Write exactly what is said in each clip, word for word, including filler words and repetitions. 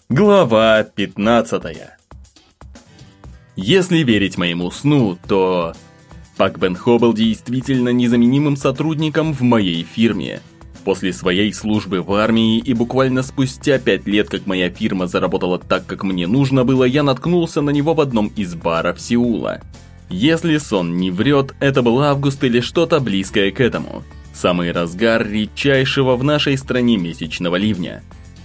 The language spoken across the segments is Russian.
Глава пятнадцатая. Если верить моему сну, то Пак Бен Хо был действительно незаменимым сотрудником в моей фирме. После своей службы в армии и буквально спустя пять лет, как моя фирма заработала так, как мне нужно было, я наткнулся на него в одном из баров Сеула. Если сон не врет, это был август или что-то близкое к этому. Самый разгар редчайшего в нашей стране месячного ливня.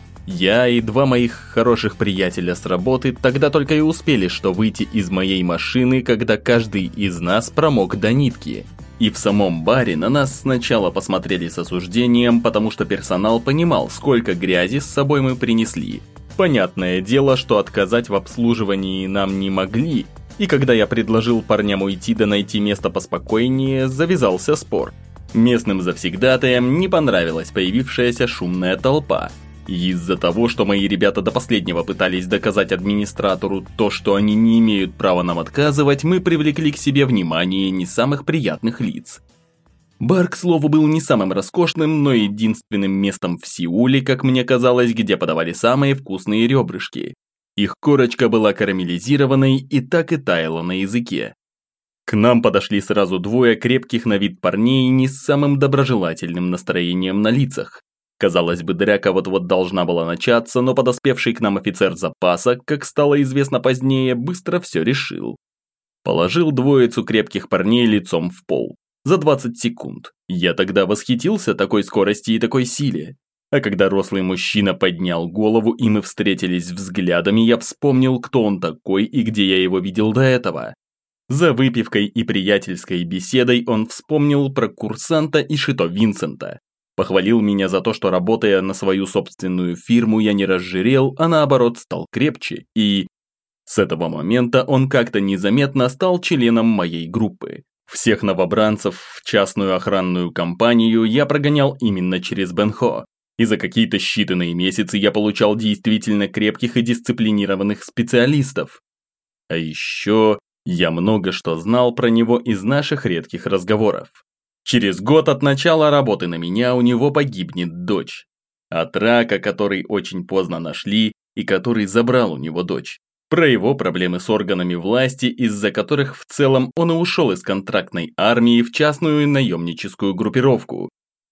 Я и два моих хороших приятеля с работы тогда только и успели что выйти из моей машины, когда каждый из нас промок до нитки. И в самом баре на нас сначала посмотрели с осуждением, потому что персонал понимал, сколько грязи с собой мы принесли. Понятное дело, что отказать в обслуживании нам не могли, и когда я предложил парням уйти да найти место поспокойнее, завязался спор. Местным завсегдатаям не понравилась появившаяся шумная толпа. И из-за того, что мои ребята до последнего пытались доказать администратору то, что они не имеют права нам отказывать, мы привлекли к себе внимание не самых приятных лиц. Бар, к слову, был не самым роскошным, но единственным местом в Сеуле, как мне казалось, где подавали самые вкусные ребрышки. Их корочка была карамелизированной и так и таяла на языке. К нам подошли сразу двое крепких на вид парней не с самым доброжелательным настроением на лицах. Казалось бы, драка вот-вот должна была начаться, но подоспевший к нам офицер запаса, как стало известно позднее, быстро все решил. Положил двоицу крепких парней лицом в пол. За двадцать секунд. Я тогда восхитился такой скорости и такой силе. А когда рослый мужчина поднял голову и мы встретились взглядами, я вспомнил, кто он такой и где я его видел до этого. За выпивкой и приятельской беседой он вспомнил про курсанта Ишито Винсента. Похвалил меня за то, что, работая на свою собственную фирму, я не разжирел, а наоборот стал крепче, и... С этого момента он как-то незаметно стал членом моей группы. Всех новобранцев в частную охранную компанию я прогонял именно через Бен Хо, и за какие-то считанные месяцы я получал действительно крепких и дисциплинированных специалистов. А еще я много что знал про него из наших редких разговоров. Через год от начала работы на меня у него погибнет дочь. От рака, который очень поздно нашли и который забрал у него дочь. Про его проблемы с органами власти, из-за которых в целом он и ушел из контрактной армии в частную наемническую группировку.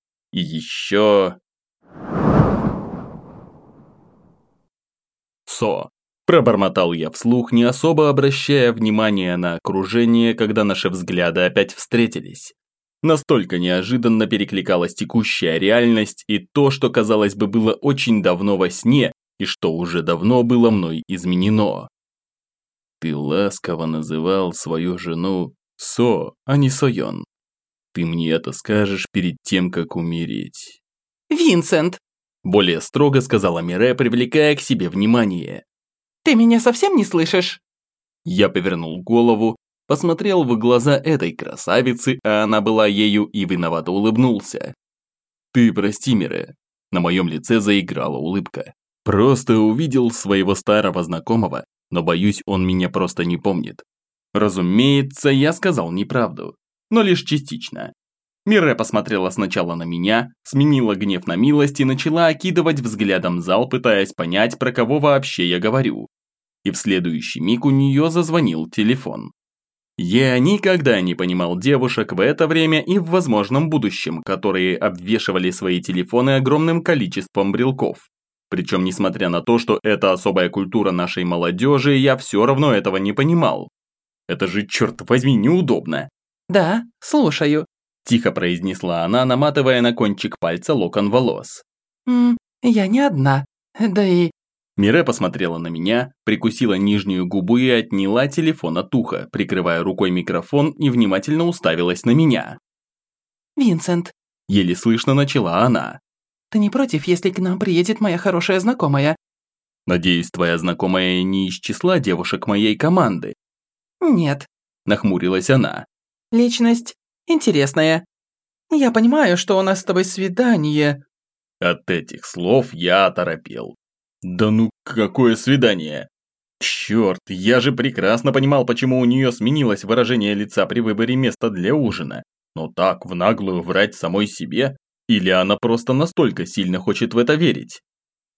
И еще... Со. Пробормотал я вслух, не особо обращая внимания на окружение, когда наши взгляды опять встретились. Настолько неожиданно перекликалась текущая реальность и то, что, казалось бы, было очень давно во сне, и что уже давно было мной изменено. Ты ласково называл свою жену Со, а не Сойон. Ты мне это скажешь перед тем, как умереть. Винсент! Более строго сказала Мире, привлекая к себе внимание. Ты меня совсем не слышишь? Я повернул голову, посмотрел в глаза этой красавицы, а она была ею, и виновато улыбнулся. «Ты прости, Мире». На моем лице заиграла улыбка. «Просто увидел своего старого знакомого, но боюсь, он меня просто не помнит». Разумеется, я сказал неправду, но лишь частично. Мире посмотрела сначала на меня, сменила гнев на милость и начала окидывать взглядом зал, пытаясь понять, про кого вообще я говорю. И в следующий миг у нее зазвонил телефон. Я никогда не понимал девушек в это время и в возможном будущем, которые обвешивали свои телефоны огромным количеством брелков. Причем, несмотря на то, что это особая культура нашей молодежи, я все равно этого не понимал. Это же, черт возьми, неудобно. Да, слушаю. Тихо произнесла она, наматывая на кончик пальца локон волос. М, я не одна, да и... Мире посмотрела на меня, прикусила нижнюю губу и отняла телефон от уха, прикрывая рукой микрофон, и внимательно уставилась на меня. Винсент. Еле слышно начала она. Ты не против, если к нам приедет моя хорошая знакомая? Надеюсь, твоя знакомая не из числа девушек моей команды? Нет. Нахмурилась она. Личность интересная. Я понимаю, что у нас с тобой свидание. От этих слов я оторопел. Да ну какое свидание? Черт, я же прекрасно понимал, почему у нее сменилось выражение лица при выборе места для ужина. Но так в наглую врать самой себе? Или она просто настолько сильно хочет в это верить?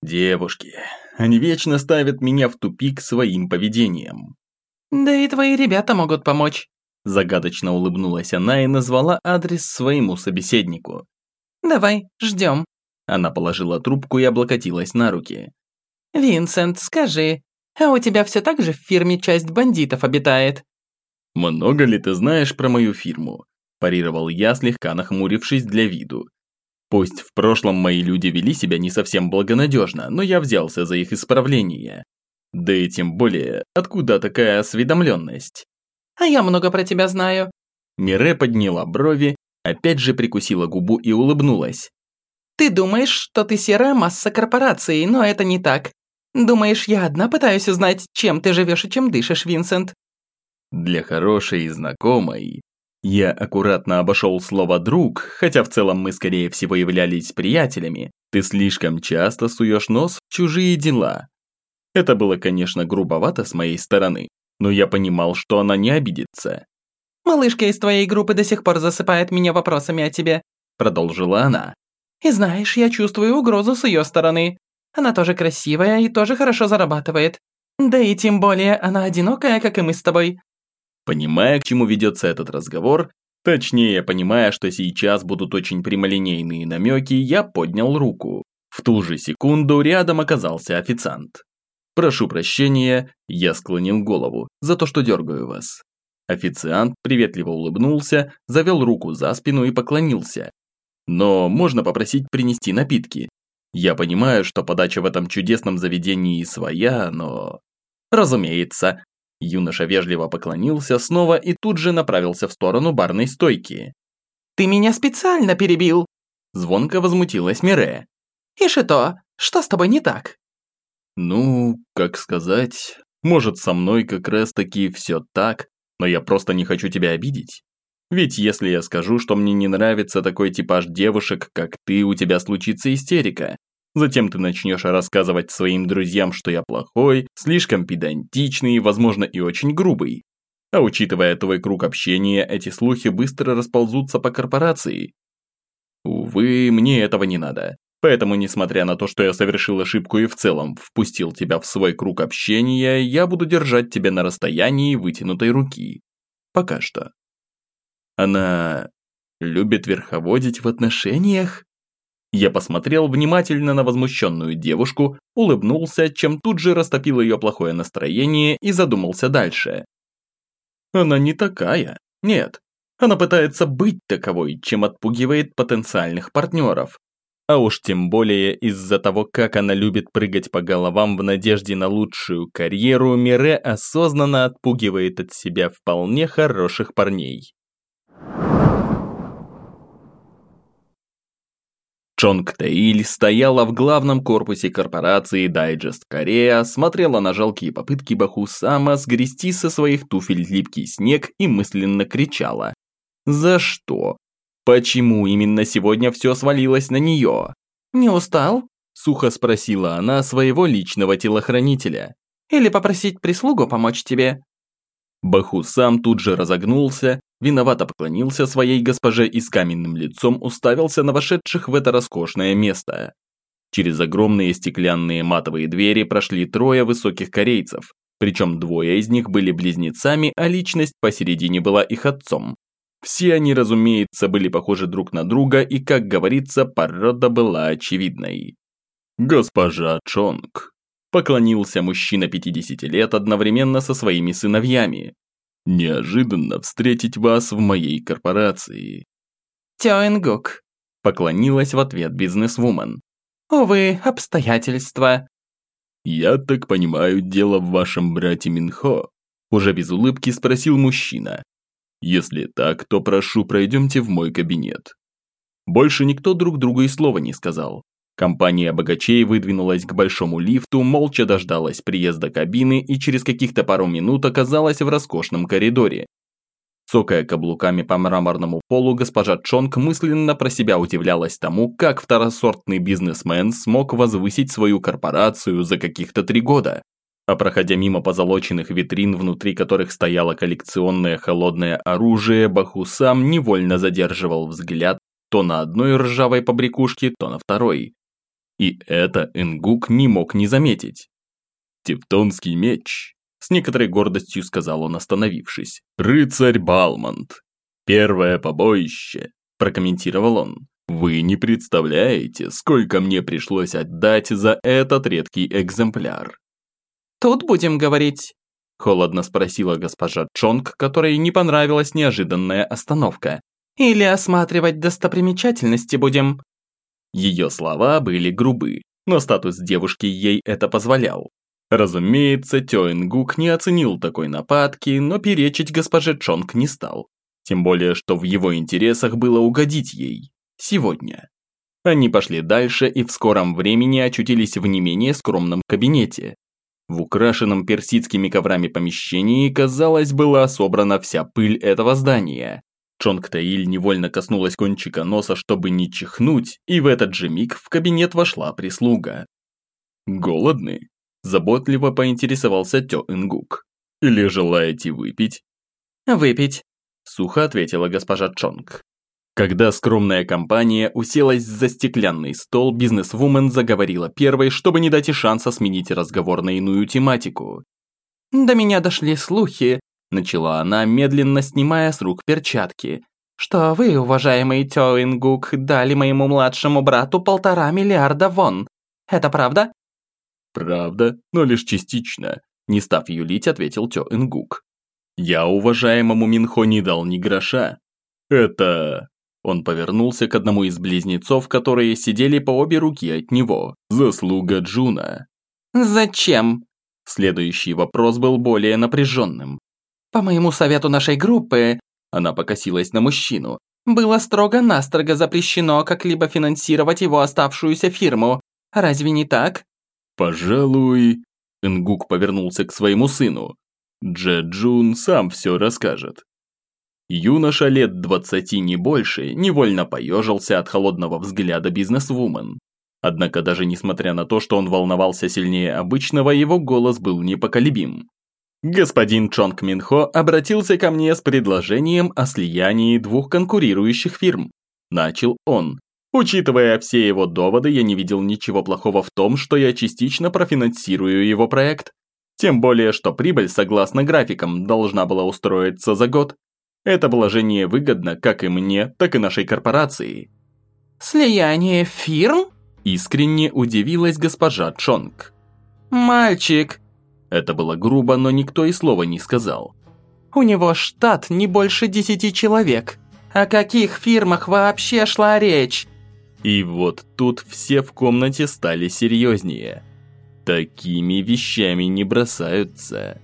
Девушки, они вечно ставят меня в тупик своим поведением. Да и твои ребята могут помочь. Загадочно улыбнулась она и назвала адрес своему собеседнику. Давай, ждем. Она положила трубку и облокотилась на руки. Винсент, скажи, а у тебя все так же в фирме часть бандитов обитает? Много ли ты знаешь про мою фирму? Парировал я, слегка нахмурившись для виду. Пусть в прошлом мои люди вели себя не совсем благонадежно, но я взялся за их исправление. Да и тем более, откуда такая осведомленность? А я много про тебя знаю. Мире подняла брови, опять же прикусила губу и улыбнулась. Ты думаешь, что ты серая масса корпорации, но это не так. Думаешь, я одна пытаюсь узнать, чем ты живешь и чем дышишь, Винсент? Для хорошей знакомой. Я аккуратно обошел слово «друг», хотя в целом мы скорее всего являлись приятелями. Ты слишком часто суешь нос в чужие дела. Это было, конечно, грубовато с моей стороны, но я понимал, что она не обидится. «Малышка из твоей группы до сих пор засыпает меня вопросами о тебе», продолжила она. «И знаешь, я чувствую угрозу с ее стороны. Она тоже красивая и тоже хорошо зарабатывает. Да и тем более она одинокая, как и мы с тобой». Понимая, к чему ведется этот разговор, точнее, понимая, что сейчас будут очень прямолинейные намеки, я поднял руку. В ту же секунду рядом оказался официант. «Прошу прощения», я склонил голову, за то, что дергаю вас. Официант приветливо улыбнулся, завел руку за спину и поклонился. «Но можно попросить принести напитки. Я понимаю, что подача в этом чудесном заведении своя, но...» «Разумеется». Юноша вежливо поклонился снова и тут же направился в сторону барной стойки. «Ты меня специально перебил!» Звонко возмутилась Мире. «И что? Что с тобой не так?» «Ну, как сказать, может, со мной как раз-таки все так, но я просто не хочу тебя обидеть. Ведь если я скажу, что мне не нравится такой типаж девушек, как ты, у тебя случится истерика. Затем ты начнешь рассказывать своим друзьям, что я плохой, слишком педантичный, возможно, и очень грубый. А учитывая твой круг общения, эти слухи быстро расползутся по корпорации. Увы, мне этого не надо. Поэтому, несмотря на то, что я совершил ошибку и в целом впустил тебя в свой круг общения, я буду держать тебя на расстоянии вытянутой руки. Пока что». «Она любит верховодить в отношениях?» Я посмотрел внимательно на возмущенную девушку, улыбнулся, чем тут же растопил ее плохое настроение и задумался дальше. Она не такая. Нет. Она пытается быть таковой, чем отпугивает потенциальных партнеров. А уж тем более из-за того, как она любит прыгать по головам в надежде на лучшую карьеру, Мире осознанно отпугивает от себя вполне хороших парней. Чонг Тэиль стояла в главном корпусе корпорации Digest Korea, смотрела на жалкие попытки Бахусама сгрести со своих туфель липкий снег и мысленно кричала. «За что? Почему именно сегодня все свалилось на нее?» «Не устал?» – сухо спросила она своего личного телохранителя. «Или попросить прислугу помочь тебе?» Бахусам тут же разогнулся, виновато поклонился своей госпоже и с каменным лицом уставился на вошедших в это роскошное место. Через огромные стеклянные матовые двери прошли трое высоких корейцев, причем двое из них были близнецами, а личность посередине была их отцом. Все они, разумеется, были похожи друг на друга и, как говорится, порода была очевидной. «Госпожа Чонг», – поклонился мужчина пятидесяти лет одновременно со своими сыновьями. «Неожиданно встретить вас в моей корпорации». «Тёингук», – поклонилась в ответ бизнесвумен. «Увы, обстоятельства». «Я так понимаю, дело в вашем брате Минхо?» – уже без улыбки спросил мужчина. «Если так, то прошу, пройдемте в мой кабинет». Больше никто друг другу и слова не сказал. Компания богачей выдвинулась к большому лифту, молча дождалась приезда кабины и через каких-то пару минут оказалась в роскошном коридоре. Цокая каблуками по мраморному полу, госпожа Чонг мысленно про себя удивлялась тому, как второсортный бизнесмен смог возвысить свою корпорацию за каких-то три года. А проходя мимо позолоченных витрин, внутри которых стояло коллекционное холодное оружие, Бахусам невольно задерживал взгляд то на одной ржавой побрякушке, то на второй. И это Ингук не мог не заметить. «Тевтонский меч», – с некоторой гордостью сказал он, остановившись. «Рыцарь Балмонт. Первое побоище», – прокомментировал он. «Вы не представляете, сколько мне пришлось отдать за этот редкий экземпляр». «Тут будем говорить», – холодно спросила госпожа Чонг, которой не понравилась неожиданная остановка. «Или осматривать достопримечательности будем?» Ее слова были грубы, но статус девушки ей это позволял. Разумеется, Тё Ингук не оценил такой нападки, но перечить госпоже Чонг не стал. Тем более, что в его интересах было угодить ей. Сегодня. Они пошли дальше и в скором времени очутились в не менее скромном кабинете. В украшенном персидскими коврами помещении, казалось, была собрана вся пыль этого здания. Чонг Таиль невольно коснулась кончика носа, чтобы не чихнуть, и в этот же миг в кабинет вошла прислуга. «Голодны?» – заботливо поинтересовался Тё Ингук. «Или желаете выпить?» «Выпить», – сухо ответила госпожа Чонг. Когда скромная компания уселась за стеклянный стол, бизнесвумен заговорила первой, чтобы не дать и шанса сменить разговор на иную тематику. «До меня дошли слухи», – начала она, медленно снимая с рук перчатки, «что вы, уважаемый Тё Ингук, дали моему младшему брату полтора миллиарда вон. Это правда?» «Правда, но лишь частично», – не став юлить, ответил Тё Ингук. «Я уважаемому Минхо не дал ни гроша. Это...» Он повернулся к одному из близнецов, которые сидели по обе руки от него. «Заслуга Джуна». «Зачем?» Следующий вопрос был более напряженным. «По моему совету нашей группы», она покосилась на мужчину, «было строго-настрого запрещено как-либо финансировать его оставшуюся фирму. Разве не так?» «Пожалуй...» Ингук повернулся к своему сыну. «Дже Джун сам все расскажет». Юноша лет двадцати не больше невольно поежился от холодного взгляда бизнесвумен. Однако даже несмотря на то, что он волновался сильнее обычного, его голос был непоколебим. «Господин Чонг Минхо обратился ко мне с предложением о слиянии двух конкурирующих фирм», – начал он. «Учитывая все его доводы, я не видел ничего плохого в том, что я частично профинансирую его проект. Тем более, что прибыль, согласно графикам, должна была устроиться за год. Это положение выгодно как и мне, так и нашей корпорации». «Слияние фирм?» – искренне удивилась госпожа Чонг. «Мальчик!» Это было грубо, но никто и слова не сказал. «У него штат не больше десяти человек. О каких фирмах вообще шла речь?» И вот тут все в комнате стали серьезнее. Такими вещами не бросаются.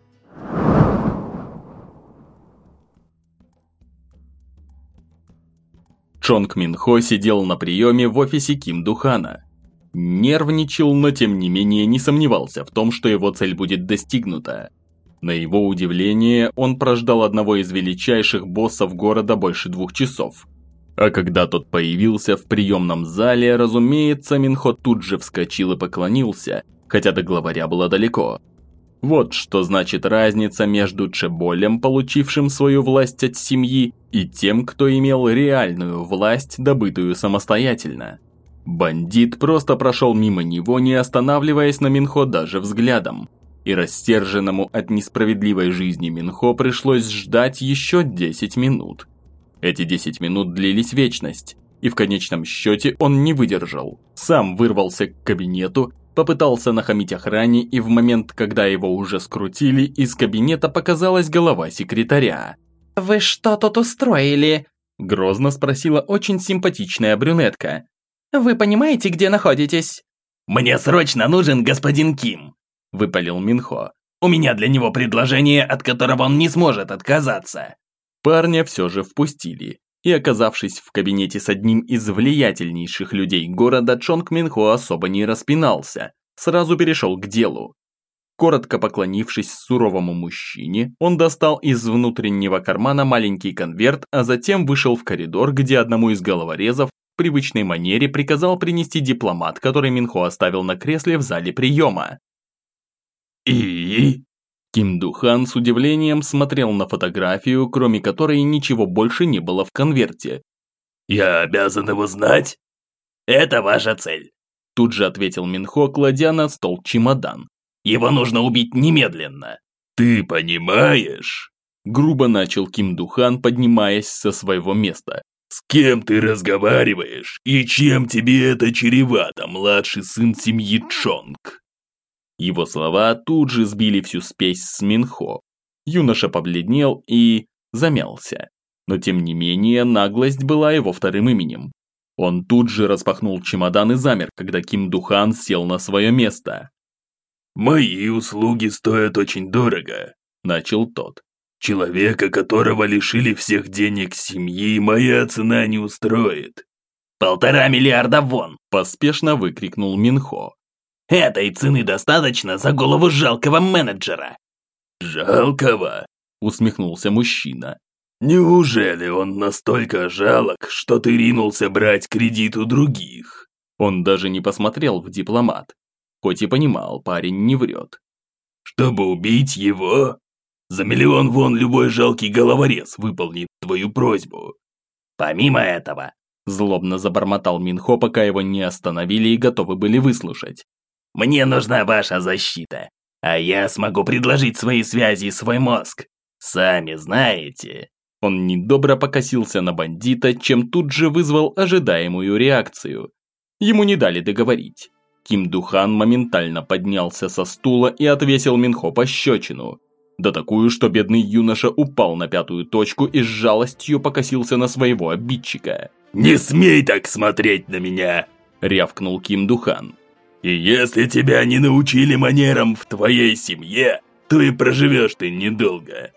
Чонг Минхо сидел на приеме в офисе Ким Духана. Нервничал, но тем не менее не сомневался в том, что его цель будет достигнута. На его удивление, он прождал одного из величайших боссов города больше двух часов. А когда тот появился в приемном зале, разумеется, Минхо тут же вскочил и поклонился, хотя до главаря было далеко. Вот что значит разница между чеболем, получившим свою власть от семьи, и тем, кто имел реальную власть, добытую самостоятельно. Бандит просто прошел мимо него, не останавливаясь на Минхо даже взглядом. И рассерженному от несправедливой жизни Минхо пришлось ждать еще десять минут. Эти десять минут длились вечность, и в конечном счете он не выдержал. Сам вырвался к кабинету, попытался нахамить охране, и в момент, когда его уже скрутили, из кабинета показалась голова секретаря. «Вы что тут устроили?» – грозно спросила очень симпатичная брюнетка. «Вы понимаете, где находитесь?» «Мне срочно нужен господин Ким», – выпалил Минхо. «У меня для него предложение, от которого он не сможет отказаться». Парня все же впустили. И оказавшись в кабинете с одним из влиятельнейших людей города, Чонг Минхо особо не распинался, сразу перешел к делу. Коротко поклонившись суровому мужчине, он достал из внутреннего кармана маленький конверт, а затем вышел в коридор, где одному из головорезов в привычной манере приказал принести дипломат, который Минхо оставил на кресле в зале приема. «И?» Ким Духан с удивлением смотрел на фотографию, кроме которой ничего больше не было в конверте. «Я обязан его знать?» «Это ваша цель. Тут же ответил Минхо, кладя на стол чемодан. «Его нужно убить немедленно!» «Ты понимаешь?» Грубо начал Ким Духан, поднимаясь со своего места. «С кем ты разговариваешь? И чем тебе это чревато, младший сын семьи Чонг?» Его слова тут же сбили всю спесь с Минхо. Юноша побледнел и замялся. Но тем не менее, наглость была его вторым именем. Он тут же распахнул чемодан и замер, когда Ким Духан сел на свое место. «Мои услуги стоят очень дорого», – начал тот. «Человека, которого лишили всех денег семьи, моя цена не устроит». «Полтора миллиарда вон!» – поспешно выкрикнул Минхо. «Этой цены достаточно за голову жалкого менеджера!» «Жалкого?» – усмехнулся мужчина. «Неужели он настолько жалок, что ты ринулся брать кредит у других?» Он даже не посмотрел в дипломат, хоть и понимал, парень не врет. «Чтобы убить его? За миллион вон любой жалкий головорез выполнит твою просьбу». «Помимо этого», – злобно забормотал Минхо, пока его не остановили и готовы были выслушать. «Мне нужна ваша защита, а я смогу предложить свои связи и свой мозг. Сами знаете». Он недобро покосился на бандита, чем тут же вызвал ожидаемую реакцию. Ему не дали договорить. Ким Духан моментально поднялся со стула и отвесил Минхо пощечину. Да такую, что бедный юноша упал на пятую точку и с жалостью покосился на своего обидчика. «Не смей так смотреть на меня!» – рявкнул Ким Духан. «И если тебя не научили манерам в твоей семье, то и проживешь ты недолго».